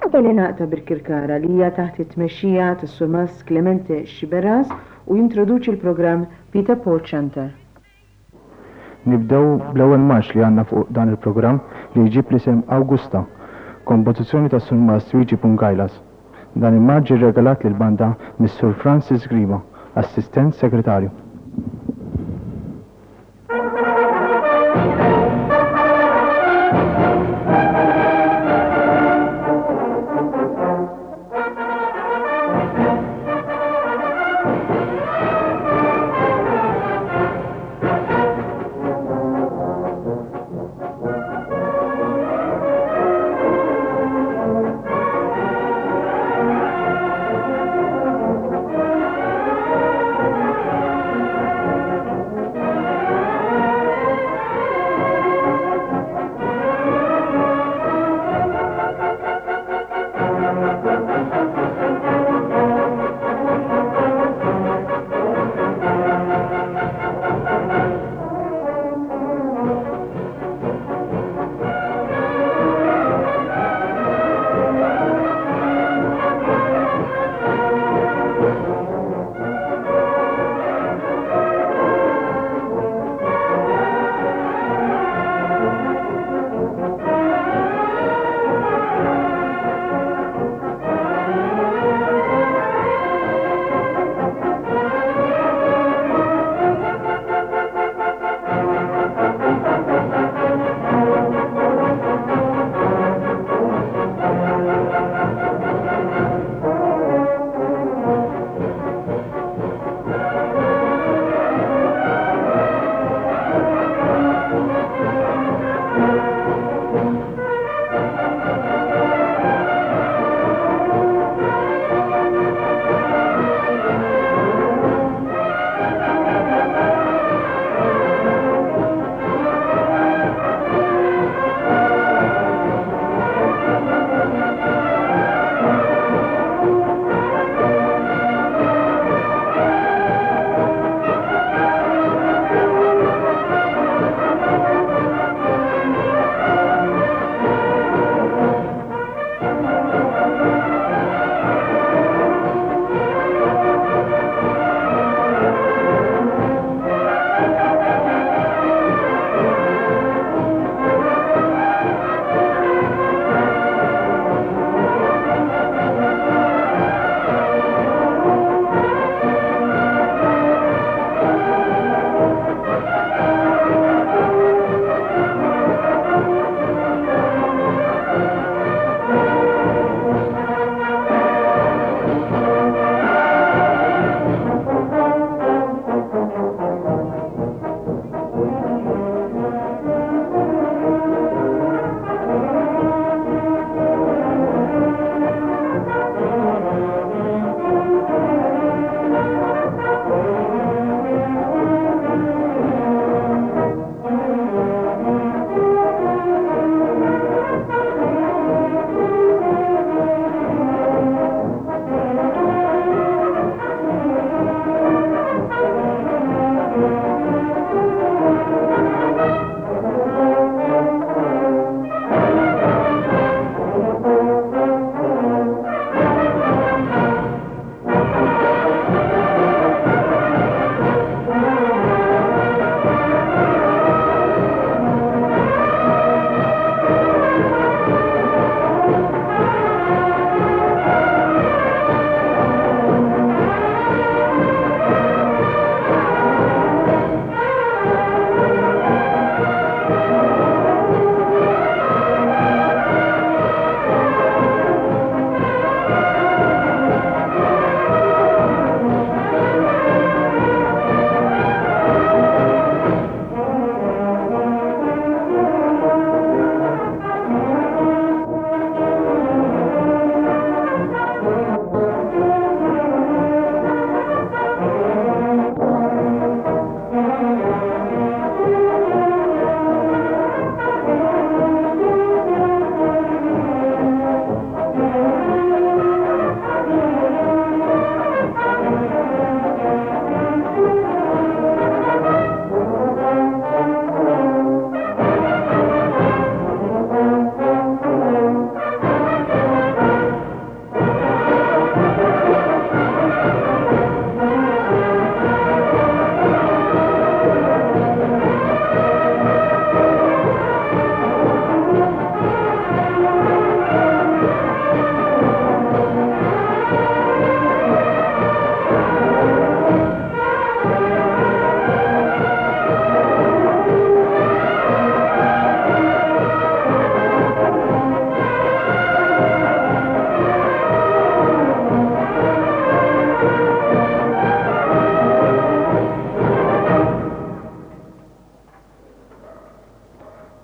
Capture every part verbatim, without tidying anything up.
النهارده لنا بالكركارة اللي هي تحت تمشية السوماس كليمنتي شيبراس وينترودوتش البروجرام بيتر بول شانتر. نبداو بل-ewwel marx li għandna fuq dan il-programm li jġib l-isem Augusta, kompożizzjoni ta' Sulmas Luigi Pungailas. Dan il-marġ ġie regalat lil banda mis-Sur Francis Grima, assistent segretarju.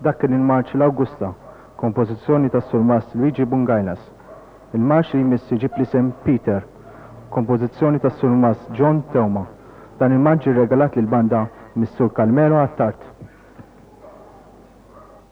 dak kien il-marċ l-Awgusta, kompożizzjoni ta' Sur Mas Luigi Bungailas. Il-marċ li jmiss iġib l-isem Peter, kompożizzjoni ta' Sur Mas John Teuma. Dan il-marċ irregalat lill-banda mis-Sur Kalmero Attart.